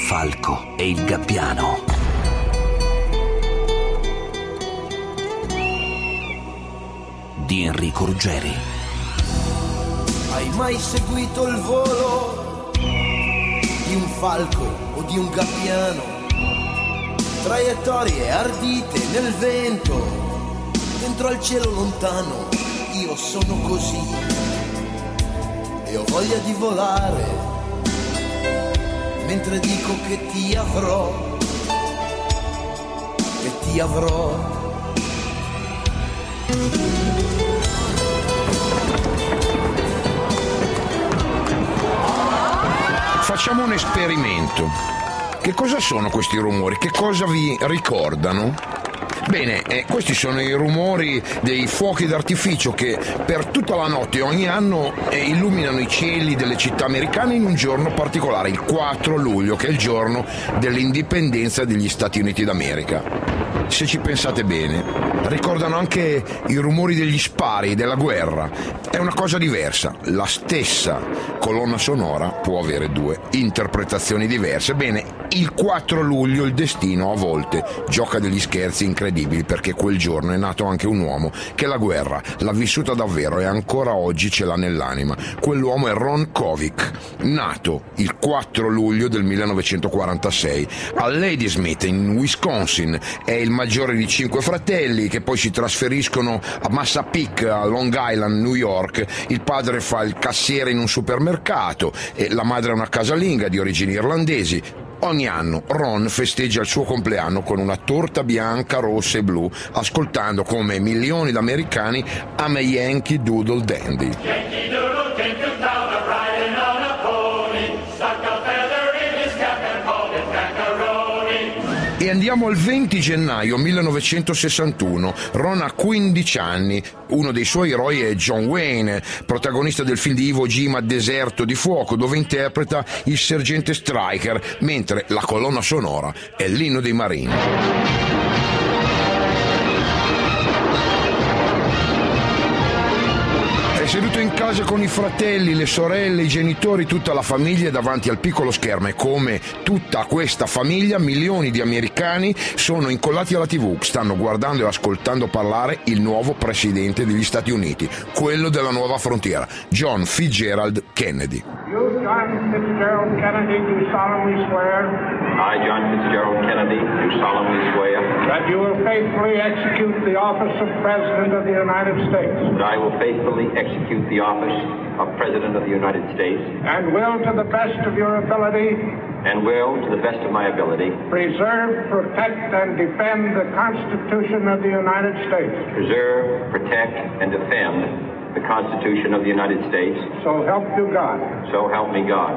falco e il gabbiano. Di Enrico Ruggeri. Hai mai seguito il volo di un falco o di un gabbiano? Traiettorie ardite nel vento, dentro al cielo lontano. Io sono così e ho voglia di volare, mentre dico che ti avrò, che ti avrò. Facciamo un esperimento. Che cosa sono questi rumori? Che cosa vi ricordano? Bene, questi sono i rumori dei fuochi d'artificio che per tutta la notte ogni anno illuminano i cieli delle città americane in un giorno particolare, il 4 luglio, che è il giorno dell'indipendenza degli Stati Uniti d'America. Se ci pensate bene, ricordano anche i rumori degli spari, della guerra. È una cosa diversa. La stessa colonna sonora può avere due interpretazioni diverse. Bene, il 4 luglio il destino a volte gioca degli scherzi incredibili, perché quel giorno è nato anche un uomo che la guerra l'ha vissuta davvero e ancora oggi ce l'ha nell'anima. Quell'uomo è Ron Kovic, nato il 4 luglio del 1946 a Ladysmith in Wisconsin. È il maggiore di 5 fratelli che poi si trasferiscono a Massapequa, a Long Island, New York. Il padre fa il cassiere in un supermercato e la madre è una casalinga di origini irlandesi. Ogni anno Ron festeggia il suo compleanno con una torta bianca, rossa e blu, ascoltando come milioni di americani I'm a Yankee Doodle Dandy. Yankee Doodle came to town a-riding on a pony, stuck a feather in his cap and called it macaroni. E andiamo al 20 gennaio 1961. Ron ha 15 anni. Uno dei suoi eroi è John Wayne, protagonista del film di Iwo Jima Deserto di fuoco, dove interpreta il sergente Stryker, mentre la colonna sonora è l'inno dei Marine. È seduto in casa con i fratelli, le sorelle, i genitori, tutta la famiglia davanti al piccolo schermo, e come tutta questa famiglia milioni di americani sono incollati alla TV, stanno guardando e ascoltando parlare il nuovo presidente degli Stati Uniti, quello della nuova frontiera, John Fitzgerald Kennedy. You, John Fitzgerald Kennedy, do solemnly swear. I, John Fitzgerald Kennedy, do solemnly swear that you will faithfully execute the office of President of the United States. that I will faithfully execute the office of President of the United States And will, to the best of your ability, and will, to the best of my ability, preserve, protect, and defend the Constitution of the United States. preserve, protect, and defend the Constitution of the United States. So help you God. So help me God.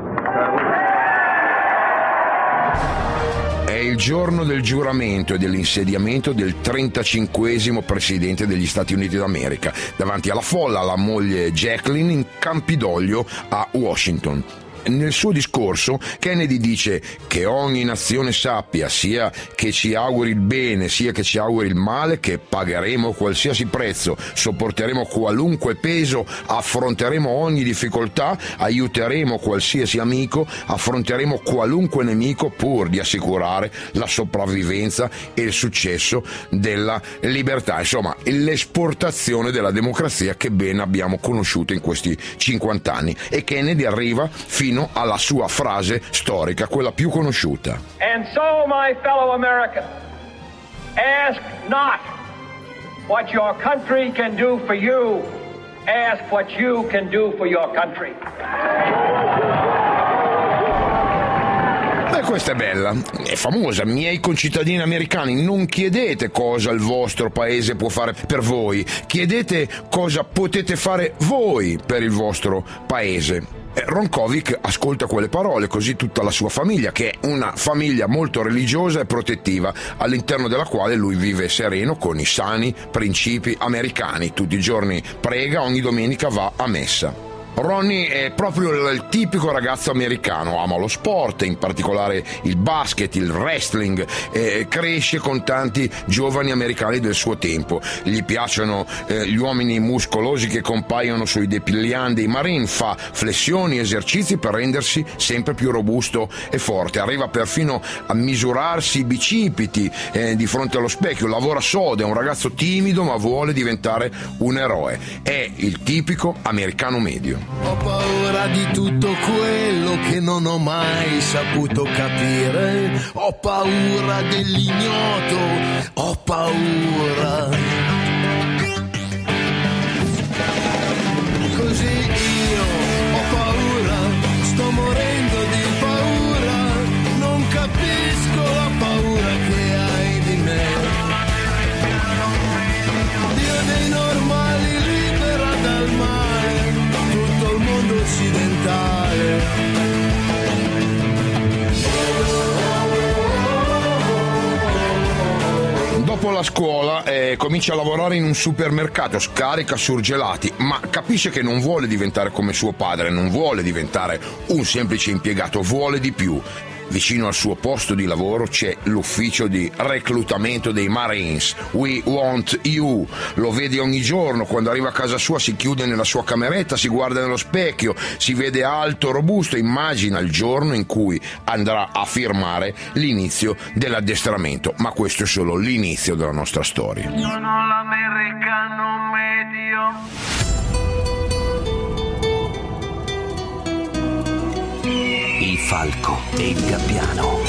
È il giorno del giuramento e dell'insediamento del 35esimo presidente degli Stati Uniti d'America, davanti alla folla, la moglie Jacqueline in Campidoglio a Washington. Nel suo discorso Kennedy dice che ogni nazione sappia, sia che ci auguri il bene sia che ci auguri il male, che pagheremo qualsiasi prezzo, sopporteremo qualunque peso, affronteremo ogni difficoltà, aiuteremo qualsiasi amico, affronteremo qualunque nemico pur di assicurare la sopravvivenza e il successo della libertà. Insomma, l'esportazione della democrazia che ben abbiamo conosciuto in questi 50 anni. E Kennedy arriva fino alla sua frase storica, quella più conosciuta. And so, my fellow Americans, ask not what your country can do for you, ask what you can do for your country. Beh, questa è bella, è famosa. Miei concittadini americani, non chiedete cosa il vostro paese può fare per voi, chiedete cosa potete fare voi per il vostro paese. Ron Kovic ascolta quelle parole, così tutta la sua famiglia, che è una famiglia molto religiosa e protettiva, all'interno della quale lui vive sereno con i sani principi americani. Tutti i giorni prega, ogni domenica va a messa. Ronnie è proprio il tipico ragazzo americano, ama lo sport, in particolare il basket, il wrestling, cresce con tanti giovani americani del suo tempo. Gli piacciono gli uomini muscolosi che compaiono sui dépliant dei Marine, fa flessioni, esercizi per rendersi sempre più robusto e forte, arriva perfino a misurarsi i bicipiti di fronte allo specchio, lavora sodo, è un ragazzo timido ma vuole diventare un eroe, è il tipico americano medio. Ho paura di tutto quello che non ho mai saputo capire, ho paura dell'ignoto, ho paura. Così io ho paura, sto morendo di paura, non capisco la paura che hai di me. Dio dei normali libera dal male tutto il mondo occidentale. Dopo la scuola comincia a lavorare in un supermercato, scarica surgelati, ma capisce che non vuole diventare come suo padre, non vuole diventare un semplice impiegato, vuole di più. Vicino al suo posto di lavoro c'è l'ufficio di reclutamento dei Marines. We want you. Lo vede ogni giorno, quando arriva a casa sua si chiude nella sua cameretta, si guarda nello specchio, si vede alto, robusto, immagina il giorno in cui andrà a firmare l'inizio dell'addestramento. Ma questo è solo l'inizio della nostra storia. Sono l'americano medio. Il falco e il gabbiano.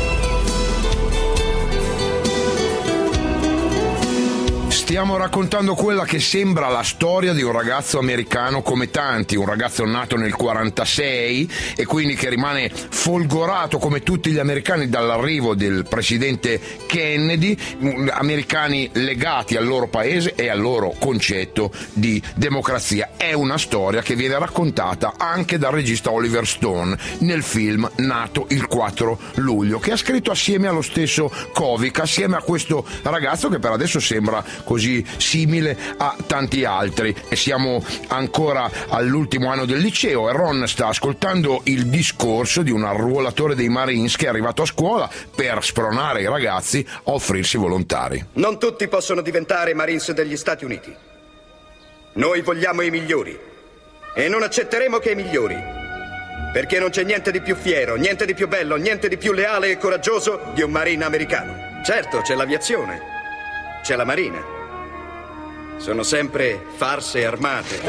Stiamo raccontando quella che sembra la storia di un ragazzo americano come tanti, un ragazzo nato nel 46 e quindi che rimane folgorato come tutti gli americani dall'arrivo del presidente Kennedy, americani legati al loro paese e al loro concetto di democrazia. È una storia che viene raccontata anche dal regista Oliver Stone nel film Nato il 4 luglio, che ha scritto assieme allo stesso Kovic, assieme a questo ragazzo che per adesso sembra così simile a tanti altri. E siamo ancora all'ultimo anno del liceo e Ron sta ascoltando il discorso di un arruolatore dei Marines che è arrivato a scuola per spronare i ragazzi a offrirsi volontari. Non tutti possono diventare Marines degli Stati Uniti. Noi vogliamo i migliori e non accetteremo che i migliori, perché non c'è niente di più fiero, niente di più bello, niente di più leale e coraggioso di un Marine americano. Certo, c'è l'aviazione, c'è la Marina. Sono sempre farse armate.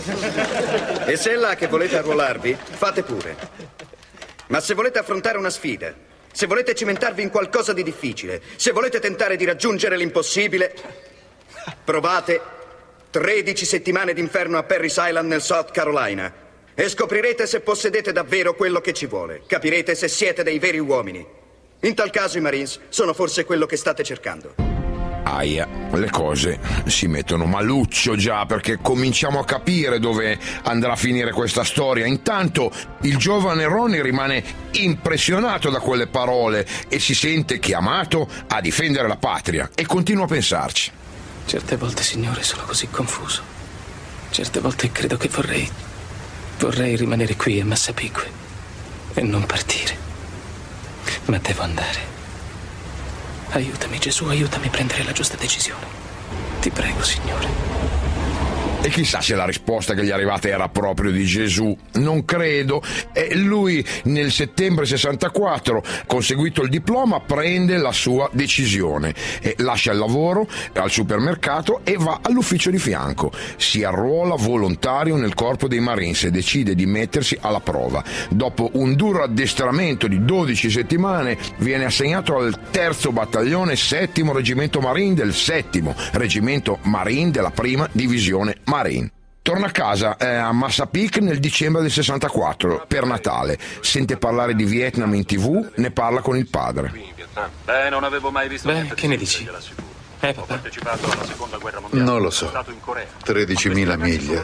E se è là che volete arruolarvi, fate pure. Ma se volete affrontare una sfida, se volete cimentarvi in qualcosa di difficile, se volete tentare di raggiungere l'impossibile, provate 13 settimane d'inferno a Parris Island nel South Carolina e scoprirete se possedete davvero quello che ci vuole. Capirete se siete dei veri uomini. In tal caso i Marines sono forse quello che state cercando. Aia, le cose si mettono maluccio già, perché cominciamo a capire dove andrà a finire questa storia. Intanto il giovane Ronnie rimane impressionato da quelle parole e si sente chiamato a difendere la patria e continua a pensarci. Certe volte, Signore, sono così confuso. Certe volte credo che vorrei rimanere qui a Massapequa e non partire. Ma devo andare. Aiutami, Gesù, aiutami a prendere la giusta decisione. Ti prego, Signore. E chissà se la risposta che gli è arrivata era proprio di Gesù. Non credo. E lui nel settembre 64, conseguito il diploma, prende la sua decisione e lascia il lavoro al supermercato e va all'ufficio di fianco. Si arruola volontario nel corpo dei Marines e decide di mettersi alla prova. Dopo un duro addestramento di 12 settimane viene assegnato al 3° battaglione 7° reggimento Marine del 7° reggimento Marine della 1ª divisione Marine. Torna a casa a Massapequa nel dicembre del 64 per Natale. Sente parlare di Vietnam in TV, ne parla con il padre. Non avevo mai visto niente. Che ne dici? Ho partecipato alla seconda guerra mondiale. Non lo so. 13.000 miglia.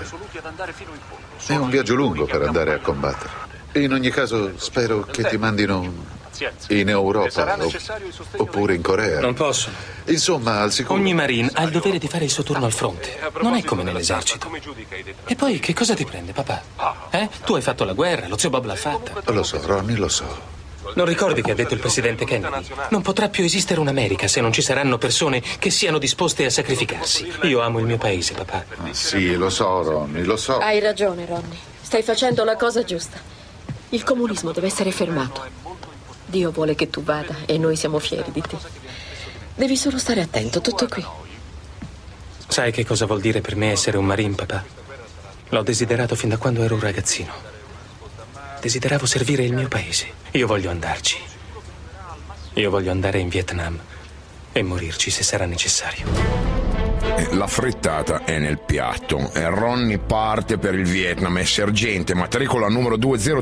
È un viaggio lungo per andare a combattere. In ogni caso, spero che ti mandino pazienza. In Europa sarà necessario il sostegno oppure in Corea. Non possono. Insomma, al sicuro. Ogni marine ha il dovere di fare il suo turno al fronte. Non è come nell'esercito. E poi che cosa ti prende, papà? Tu hai fatto la guerra, lo zio Bob l'ha fatta. Lo so, Ronnie, lo so. Non ricordi che ha detto il presidente Kennedy? Non potrà più esistere un'America se non ci saranno persone che siano disposte a sacrificarsi. Io amo il mio paese, papà. Sì, lo so, Ronnie, lo so. Hai ragione, Ronnie. Stai facendo la cosa giusta. Il comunismo deve essere fermato. Dio vuole che tu vada e noi siamo fieri di te. Devi solo stare attento, tutto qui. Sai che cosa vuol dire per me essere un marine, papà? L'ho desiderato fin da quando ero un ragazzino. Desideravo servire il mio paese. Io voglio andarci. Io voglio andare in Vietnam e morirci se sarà necessario. La frittata è nel piatto e Ronnie parte per il Vietnam, è sergente, matricola numero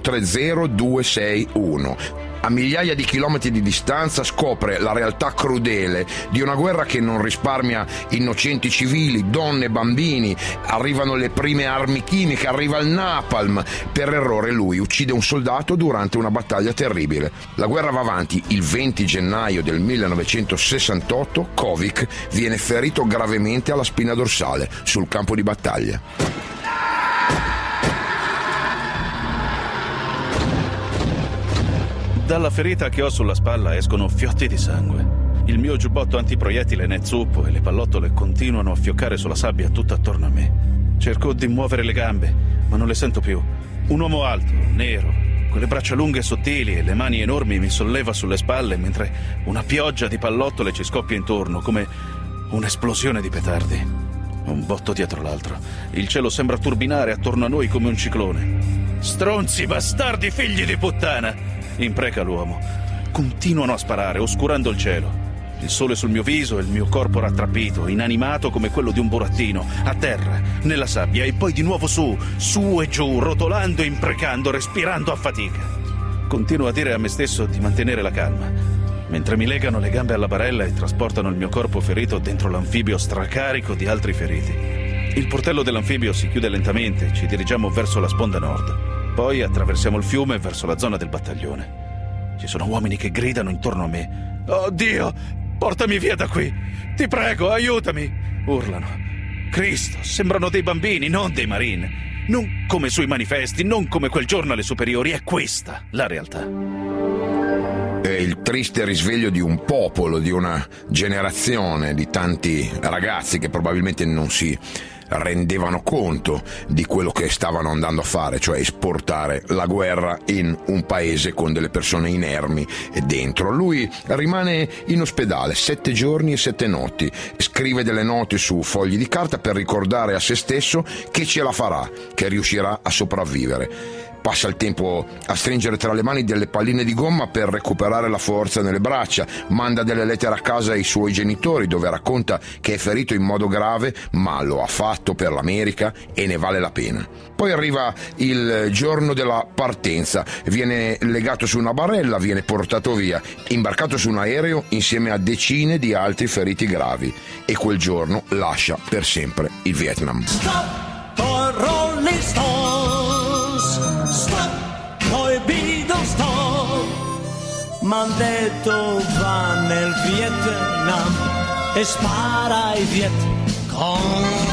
2030261. A migliaia di chilometri di distanza scopre la realtà crudele di una guerra che non risparmia innocenti civili, donne, bambini. Arrivano le prime armi chimiche, arriva il napalm. Per errore lui uccide un soldato durante una battaglia terribile. La guerra va avanti. Il 20 gennaio del 1968 Kovic viene ferito gravemente alla spina dorsale sul campo di battaglia. Dalla ferita che ho sulla spalla escono fiotti di sangue. Il mio giubbotto antiproiettile ne è zuppo e le pallottole continuano a fioccare sulla sabbia tutto attorno a me. Cerco di muovere le gambe, ma non le sento più. Un uomo alto, nero, con le braccia lunghe e sottili e le mani enormi mi solleva sulle spalle mentre una pioggia di pallottole ci scoppia intorno come un'esplosione di petardi. Un botto dietro l'altro. Il cielo sembra turbinare attorno a noi come un ciclone. Stronzi, bastardi, figli di puttana! Impreca l'uomo. Continuano a sparare, oscurando il cielo. Il sole sul mio viso e il mio corpo rattrappito, inanimato come quello di un burattino, a terra, nella sabbia e poi di nuovo su e giù, rotolando, imprecando, respirando a fatica. Continuo a dire a me stesso di mantenere la calma, mentre mi legano le gambe alla barella e trasportano il mio corpo ferito dentro l'anfibio stracarico di altri feriti. Il portello dell'anfibio si chiude lentamente, ci dirigiamo verso la sponda nord. Poi attraversiamo il fiume verso la zona del battaglione. Ci sono uomini che gridano intorno a me. «Oh Dio, portami via da qui! Ti prego, aiutami!» urlano. Cristo, sembrano dei bambini, non dei marine. Non come sui manifesti, non come quel giorno alle superiori. È questa la realtà. È il triste risveglio di un popolo, di una generazione, di tanti ragazzi che probabilmente non si rendevano conto di quello che stavano andando a fare, cioè esportare la guerra in un paese con delle persone inermi e dentro. Lui rimane in ospedale 7 giorni e 7 notti, scrive delle note su fogli di carta per ricordare a se stesso che ce la farà, che riuscirà a sopravvivere. Passa il tempo a stringere tra le mani delle palline di gomma per recuperare la forza nelle braccia, manda delle lettere a casa ai suoi genitori dove racconta che è ferito in modo grave, ma lo ha fatto per l'America e ne vale la pena. Poi arriva il giorno della partenza, viene legato su una barella, viene portato via, imbarcato su un aereo insieme a decine di altri feriti gravi e quel giorno lascia per sempre il Vietnam. M'han detto va nel Vietnam e spara ai Viet Cong.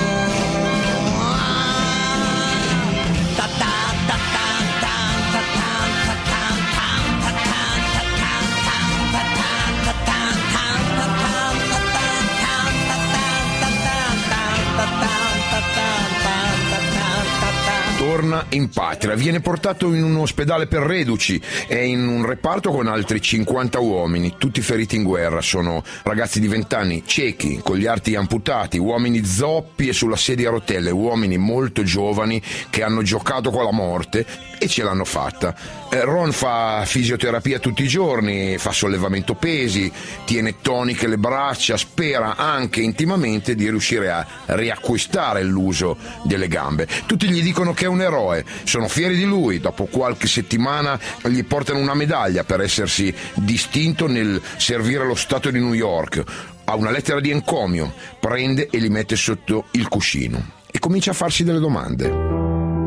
Torna in patria, viene portato in un ospedale per reduci, è in un reparto con altri 50 uomini, tutti feriti in guerra. Sono ragazzi di 20 anni, ciechi, con gli arti amputati, uomini zoppi e sulla sedia a rotelle, uomini molto giovani che hanno giocato con la morte e ce l'hanno fatta. Ron fa fisioterapia tutti i giorni, fa sollevamento pesi, tiene toniche le braccia, spera anche intimamente di riuscire a riacquistare l'uso delle gambe. Tutti gli dicono che è un eroe, sono fieri di lui, dopo qualche settimana gli portano una medaglia per essersi distinto nel servire lo Stato di New York. Ha una lettera di encomio, prende e li mette sotto il cuscino e comincia a farsi delle domande.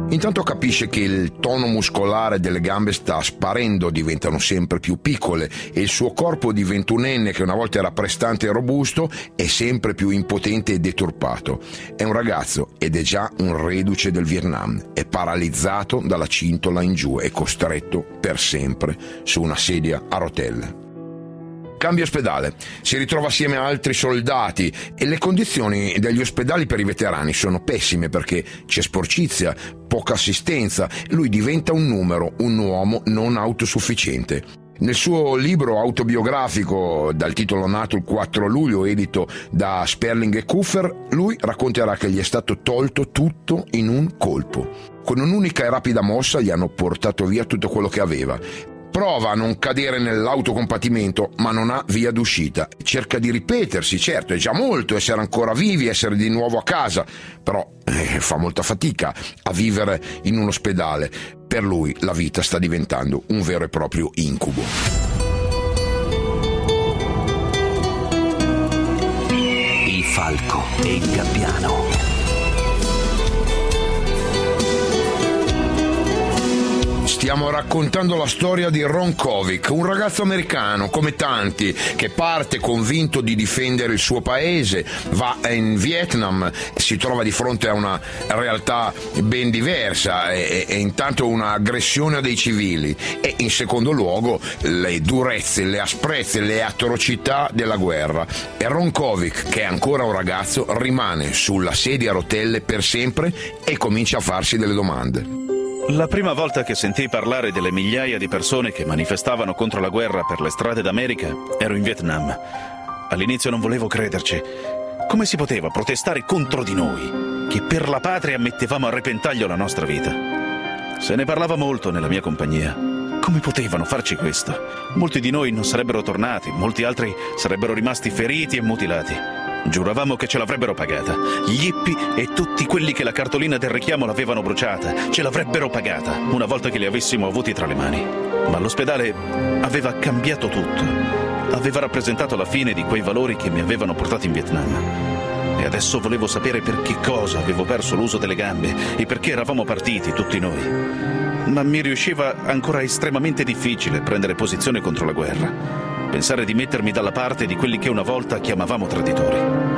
Intanto capisce che il tono muscolare delle gambe sta sparendo, diventano sempre più piccole e il suo corpo di 21enne, che una volta era prestante e robusto, è sempre più impotente e deturpato. È un ragazzo ed è già un reduce del Vietnam, è paralizzato dalla cintola in giù e costretto per sempre su una sedia a rotelle. Cambia ospedale, si ritrova assieme a altri soldati e le condizioni degli ospedali per i veterani sono pessime perché c'è sporcizia, poca assistenza, lui diventa un numero, un uomo non autosufficiente. Nel suo libro autobiografico dal titolo nato il 4 luglio, edito da Sperling e Kuffer, lui racconterà che gli è stato tolto tutto in un colpo. Con un'unica e rapida mossa gli hanno portato via tutto quello che aveva. Prova a non cadere nell'autocombattimento, ma non ha via d'uscita. Cerca di ripetersi, certo, è già molto essere ancora vivi, essere di nuovo a casa, però fa molta fatica a vivere in un ospedale. Per lui la vita sta diventando un vero e proprio incubo. Il falco e il gabbiano. Stiamo raccontando la storia di Ron Kovic, un ragazzo americano come tanti che parte convinto di difendere il suo paese, va in Vietnam, si trova di fronte a una realtà ben diversa e intanto un'aggressione a dei civili e in secondo luogo le durezze, le asprezze, le atrocità della guerra. E Ron Kovic, che è ancora un ragazzo, rimane sulla sedia a rotelle per sempre e comincia a farsi delle domande. La prima volta che sentii parlare delle migliaia di persone che manifestavano contro la guerra per le strade d'America, ero in Vietnam. All'inizio non volevo crederci. Come si poteva protestare contro di noi, che per la patria mettevamo a repentaglio la nostra vita? Se ne parlava molto nella mia compagnia. Come potevano farci questo? Molti di noi non sarebbero tornati, molti altri sarebbero rimasti feriti e mutilati. Giuravamo che ce l'avrebbero pagata. Gli hippie e tutti quelli che la cartolina del richiamo l'avevano bruciata ce l'avrebbero pagata una volta che li avessimo avuti tra le mani. Ma l'ospedale aveva cambiato tutto. Aveva rappresentato la fine di quei valori che mi avevano portato in Vietnam. E adesso volevo sapere per che cosa avevo perso l'uso delle gambe e perché eravamo partiti tutti noi. Ma mi riusciva ancora estremamente difficile prendere posizione contro la guerra. Pensare di mettermi dalla parte di quelli che una volta chiamavamo traditori.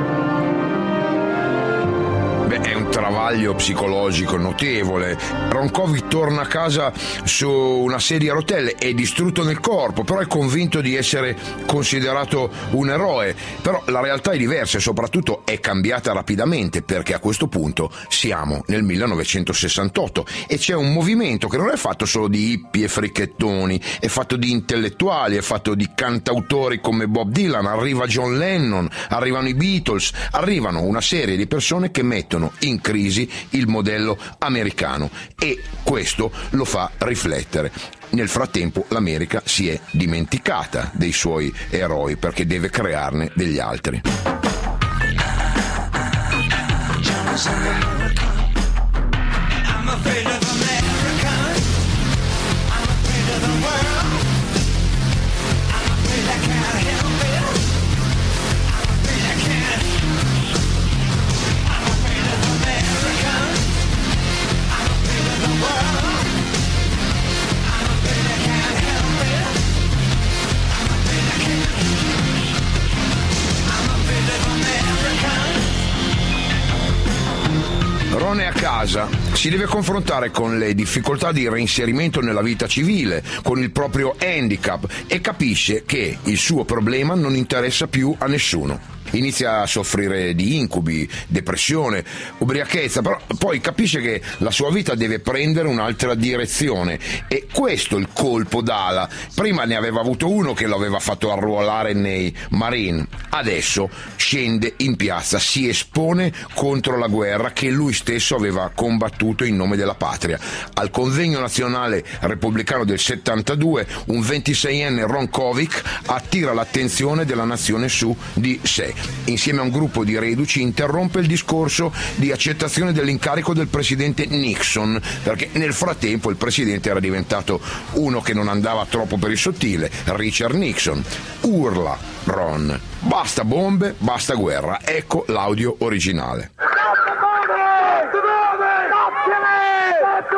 È un travaglio psicologico notevole. Ron Kovic torna a casa su una sedia a rotelle, è distrutto nel corpo, però è convinto di essere considerato un eroe. Però la realtà è diversa e soprattutto è cambiata rapidamente, perché a questo punto siamo nel 1968 e c'è un movimento che non è fatto solo di hippie e fricchettoni, è fatto di intellettuali, è fatto di cantautori come Bob Dylan, arriva John Lennon, arrivano i Beatles, arrivano una serie di persone che mettono in crisi il modello americano e questo lo fa riflettere. Nel frattempo l'America si è dimenticata dei suoi eroi perché deve crearne degli altri. Ron è a casa, si deve confrontare con le difficoltà di reinserimento nella vita civile, con il proprio handicap e capisce che il suo problema non interessa più a nessuno. Inizia a soffrire di incubi, depressione, ubriachezza, però poi capisce che la sua vita deve prendere un'altra direzione e questo è il colpo d'ala. Prima ne aveva avuto uno che lo aveva fatto arruolare nei Marine, adesso scende in piazza, si espone contro la guerra che lui stesso aveva combattuto in nome della patria. Al convegno nazionale repubblicano del 72 un 26enne Ron Kovic attira l'attenzione della nazione su di sé. Insieme a un gruppo di reduci interrompe il discorso di accettazione dell'incarico del presidente Nixon, perché nel frattempo il presidente era diventato uno che non andava troppo per il sottile, Richard Nixon. Urla Ron: basta bombe, basta guerra. Ecco l'audio originale.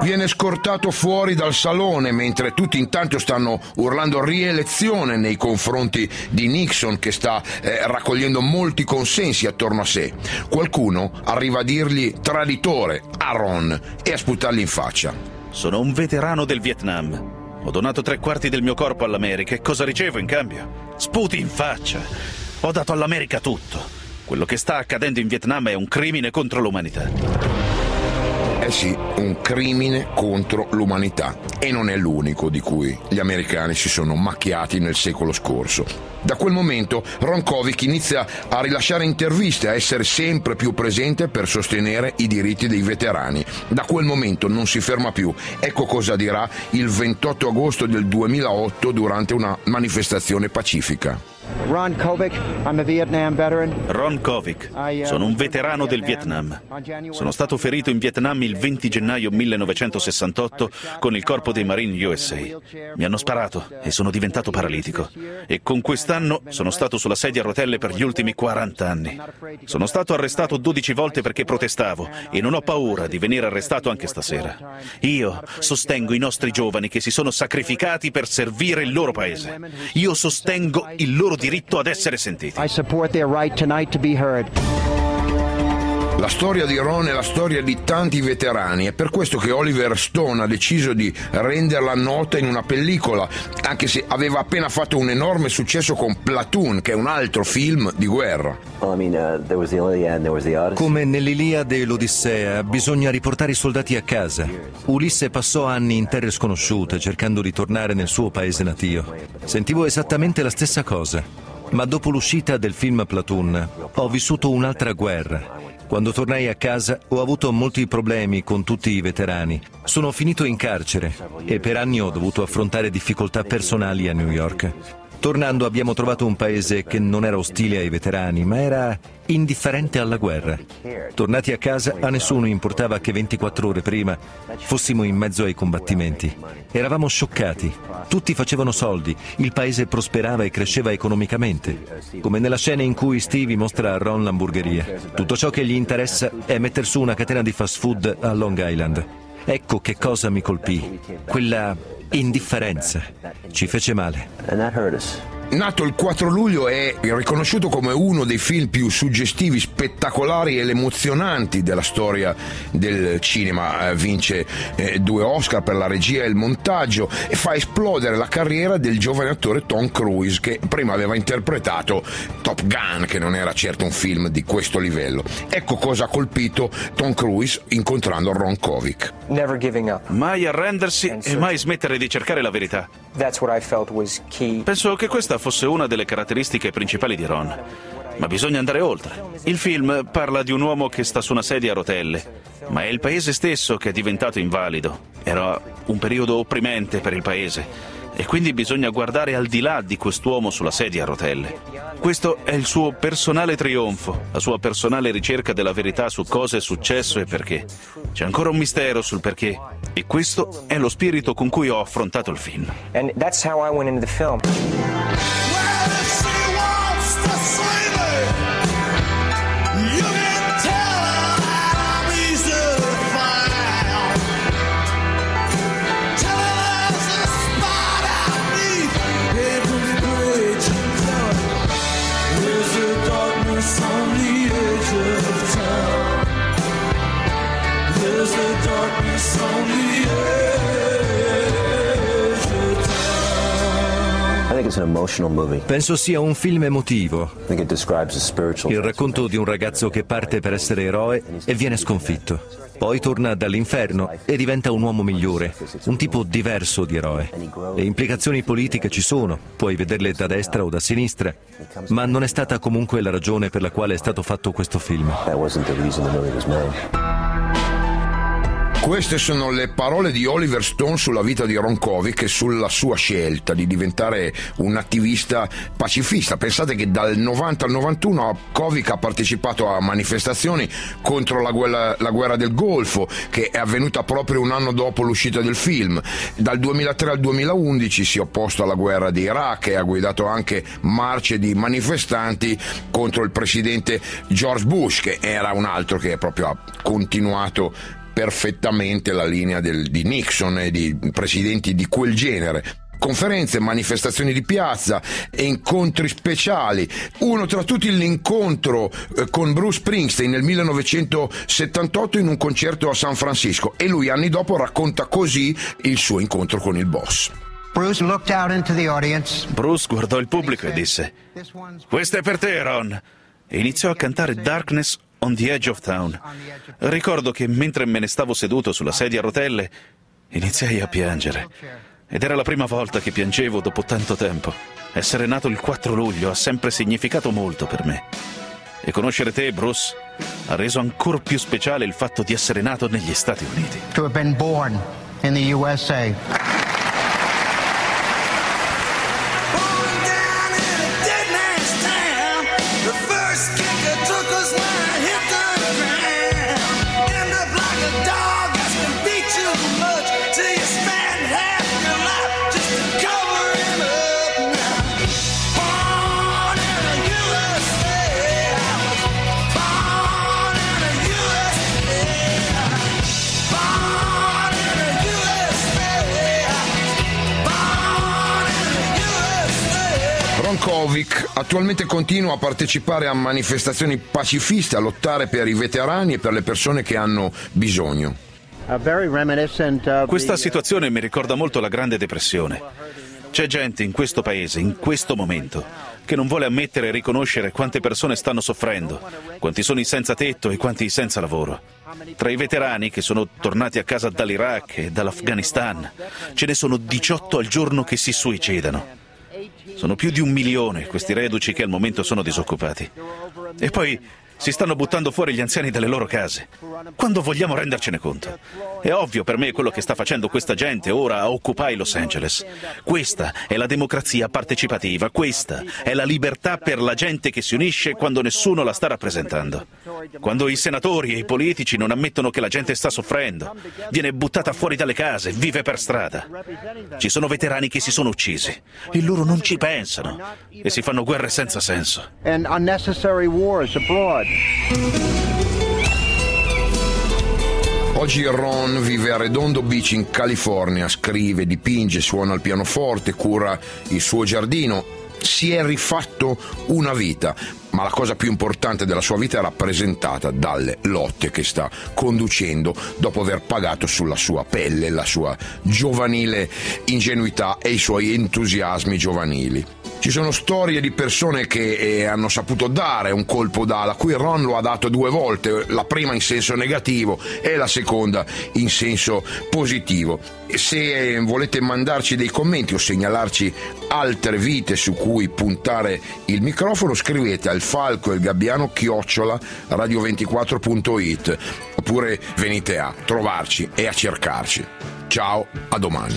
viene scortato fuori dal salone mentre tutti intanto stanno urlando rielezione nei confronti di Nixon, che sta raccogliendo molti consensi attorno a sé. Qualcuno arriva a dirgli traditore a Ron e a sputargli in faccia. Sono un veterano del Vietnam. Ho donato 3/4 del mio corpo all'America e cosa ricevo in cambio? Sputi in faccia. Ho dato all'America tutto. Quello che sta accadendo in Vietnam è un crimine contro l'umanità. Eh sì, un crimine contro l'umanità, e non è l'unico di cui gli americani si sono macchiati nel secolo scorso. Da quel momento Ron Kovic inizia a rilasciare interviste, a essere sempre più presente per sostenere i diritti dei veterani. Da quel momento non si ferma più. Ecco cosa dirà il 28 agosto del 2008 durante una manifestazione pacifica. Ron Kovic, I'm a Vietnam veteran. Ron Kovic, sono un veterano del Vietnam. Sono stato ferito in Vietnam il 20 gennaio 1968 con il corpo dei Marine USA. Mi hanno sparato e sono diventato paralitico. E con quest'anno sono stato sulla sedia a rotelle per gli ultimi 40 anni. Sono stato arrestato 12 volte perché protestavo e non ho paura di venire arrestato anche stasera. Io sostengo i nostri giovani che si sono sacrificati per servire il loro paese. Io sostengo il loro diritto ad essere sentiti. I support their right tonight to be heard. La storia di Ron è la storia di tanti veterani, è per questo che Oliver Stone ha deciso di renderla nota in una pellicola, anche se aveva appena fatto un enorme successo con Platoon, che è un altro film di guerra. Come nell'Iliade e l'Odissea, bisogna riportare i soldati a casa. Ulisse passò anni in terre sconosciute cercando di tornare nel suo paese natio. Sentivo esattamente la stessa cosa, ma dopo l'uscita del film Platoon ho vissuto un'altra guerra. Quando tornai a casa ho avuto molti problemi con tutti i veterani. Sono finito in carcere e per anni ho dovuto affrontare difficoltà personali a New York. Tornando abbiamo trovato un paese che non era ostile ai veterani, ma era indifferente alla guerra. Tornati a casa, a nessuno importava che 24 ore prima fossimo in mezzo ai combattimenti. Eravamo scioccati. Tutti facevano soldi, il paese prosperava e cresceva economicamente. Come nella scena in cui Stevie mostra a Ron l'hamburgeria. Tutto ciò che gli interessa è metter su una catena di fast food a Long Island. Ecco che cosa mi colpì. Quella indifferenza. Ci fece male. Nato il 4 luglio è riconosciuto come uno dei film più suggestivi, spettacolari ed emozionanti della storia del cinema. Vince 2 Oscar per la regia e il montaggio e fa esplodere la carriera del giovane attore Tom Cruise, che prima aveva interpretato Top Gun, che non era certo un film di questo livello. Ecco cosa ha colpito Tom Cruise incontrando Ron Kovic. Never giving up. Mai arrendersi e mai smettere di cercare la verità. That's what I felt was key. Penso che questa fosse una delle caratteristiche principali di Ron. Ma bisogna andare oltre. Il film parla di un uomo che sta su una sedia a rotelle, ma è il paese stesso che è diventato invalido. Era un periodo opprimente per il paese e quindi bisogna guardare al di là di quest'uomo sulla sedia a rotelle. Questo è il suo personale trionfo, la sua personale ricerca della verità su cosa è successo e perché. C'è ancora un mistero sul perché e questo è lo spirito con cui ho affrontato il film. And that's how I went into the film. Penso sia un film emotivo. Il racconto di un ragazzo che parte per essere eroe e viene sconfitto. Poi torna dall'inferno e diventa un uomo migliore, un tipo diverso di eroe. Le implicazioni politiche ci sono, puoi vederle da destra o da sinistra, ma non è stata comunque la ragione per la quale è stato fatto questo film. Queste sono le parole di Oliver Stone sulla vita di Ron Kovic e sulla sua scelta di diventare un attivista pacifista. Pensate che dal 90 al 91 Kovic ha partecipato a manifestazioni contro la guerra del Golfo, che è avvenuta proprio un anno dopo l'uscita del film. Dal 2003 al 2011 si è opposto alla guerra di Iraq e ha guidato anche marce di manifestanti contro il presidente George Bush, che era un altro che proprio ha continuato perfettamente la linea di Nixon e di presidenti di quel genere. Conferenze, manifestazioni di piazza e incontri speciali. Uno tra tutti l'incontro con Bruce Springsteen nel 1978 in un concerto a San Francisco, e lui anni dopo racconta così il suo incontro con il boss. Bruce looked out into the audience. Bruce guardò il pubblico e disse: "Questo è per te, Ron." E iniziò a cantare Darkness on the Edge of Town. Ricordo che mentre me ne stavo seduto sulla sedia a rotelle, iniziai a piangere. Ed era la prima volta che piangevo dopo tanto tempo. Essere nato il 4 luglio ha sempre significato molto per me. E conoscere te, Bruce, ha reso ancor più speciale il fatto di essere nato negli Stati Uniti. To have been born in the USA. Ron Kovic attualmente continua a partecipare a manifestazioni pacifiste, a lottare per i veterani e per le persone che hanno bisogno. Questa situazione mi ricorda molto la Grande Depressione. C'è gente in questo paese, in questo momento, che non vuole ammettere e riconoscere quante persone stanno soffrendo, quanti sono i senza tetto e quanti i senza lavoro. Tra i veterani che sono tornati a casa dall'Iraq e dall'Afghanistan, ce ne sono 18 al giorno che si suicidano. Sono più di 1 milione questi reduci che al momento sono disoccupati. E poi si stanno buttando fuori gli anziani dalle loro case. Quando vogliamo rendercene conto? È ovvio per me quello che sta facendo questa gente ora a Occupy Los Angeles. Questa è la democrazia partecipativa, questa è la libertà per la gente che si unisce quando nessuno la sta rappresentando. Quando i senatori e i politici non ammettono che la gente sta soffrendo, viene buttata fuori dalle case, vive per strada. Ci sono veterani che si sono uccisi e loro non ci pensano e si fanno guerre senza senso. And unnecessary wars abroad. Oggi Ron vive a Redondo Beach in California, scrive, dipinge, suona il pianoforte, cura il suo giardino. Si è rifatto una vita, ma la cosa più importante della sua vita è rappresentata dalle lotte che sta conducendo dopo aver pagato sulla sua pelle la sua giovanile ingenuità e i suoi entusiasmi giovanili. Ci sono storie di persone che hanno saputo dare un colpo d'ala, qui Ron lo ha dato 2 volte, la prima in senso negativo e la seconda in senso positivo. Se volete mandarci dei commenti o segnalarci altre vite su cui puntare il microfono, scrivete al Falco e il Gabbiano @radio24.it oppure venite a trovarci e a cercarci. Ciao, a domani.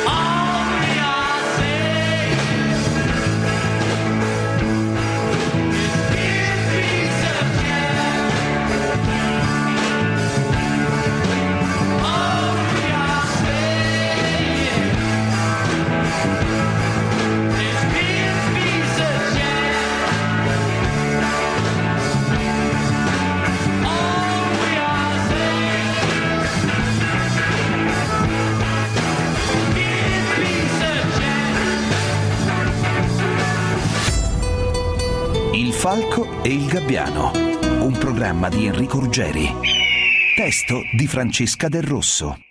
Il Falco e il Gabbiano, un programma di Enrico Ruggeri. Testo di Francesca Del Rosso.